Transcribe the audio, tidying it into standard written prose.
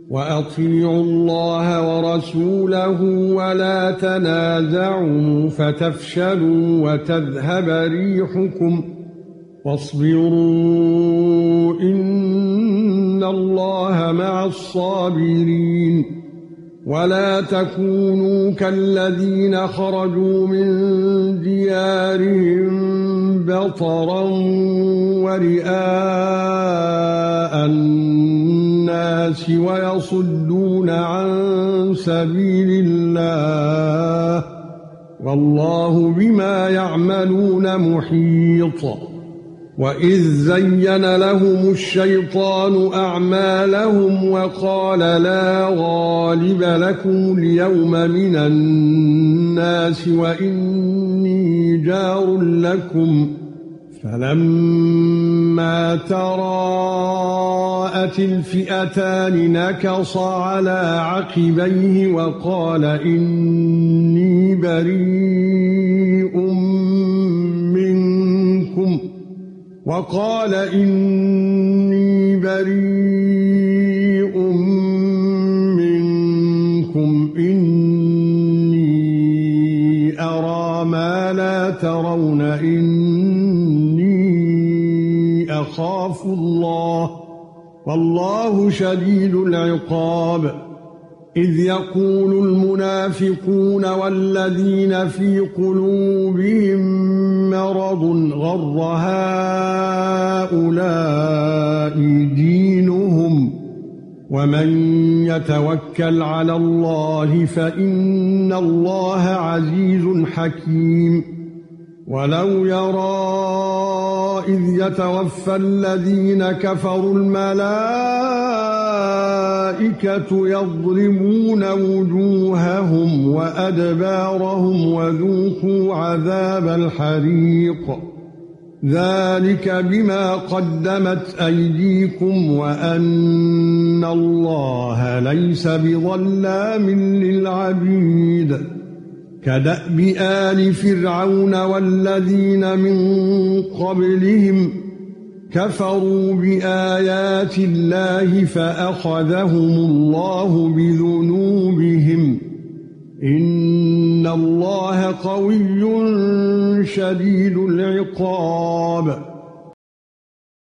وَأَطِيعُوا اللَّهَ وَرَسُولَهُ وَلَا تَنَازَعُوا فَتَفْشَلُوا وَتَذْهَبَ رِيحُكُمْ وَاصْبِرُوا إِنَّ اللَّهَ مَعَ الصَّابِرِينَ وَلَا تَكُونُوا كَالَّذِينَ خَرَجُوا مِن دِيَارِهِم بَطَرًا وَرِئَاءَ النَّاسِ وَيَصُدُّونَ عَن سَبِيلِ اللَّهِ وَاللَّهُ بِمَا يَعْمَلُونَ مُحِيطٌ وَإِذْ زَيَّنَ لَهُمُ الشَّيْطَانُ أَعْمَالَهُمْ وَقَالَ لَا غَالِبَ لَكُمُ الْيَوْمَ مِنَ النَّاسِ وَإِنِّي جَارٌ لَكُمْ فَلَمَّا تَرَاءَتِ الْفِئَتَانِ نَكَصَ عَلَى عَقِبَيْهِ وَقَالَ إِنِّي بَرِيءٌ منكم إني أرى ما لا ترون إني أخاف الله والله شديد العقاب إذ يقول المنافقون والذين في قلوبهم مرض غر هؤلاء دينهم ومن يتوكل على الله فإن الله عزيز حكيم ولو يرى إذ يتوفى الذين كفروا الملائكة يضربون وجوههم وأدبارهم وذوقوا عذاب الحريق ذلك بما قدمت أيديكم وأن الله ليس بظلام للعبيد كدأب آل فرعون والذين من قبلهم كفروا بآيات الله فأخذهم الله بذنوبهم إن الله قوي شديد العقاب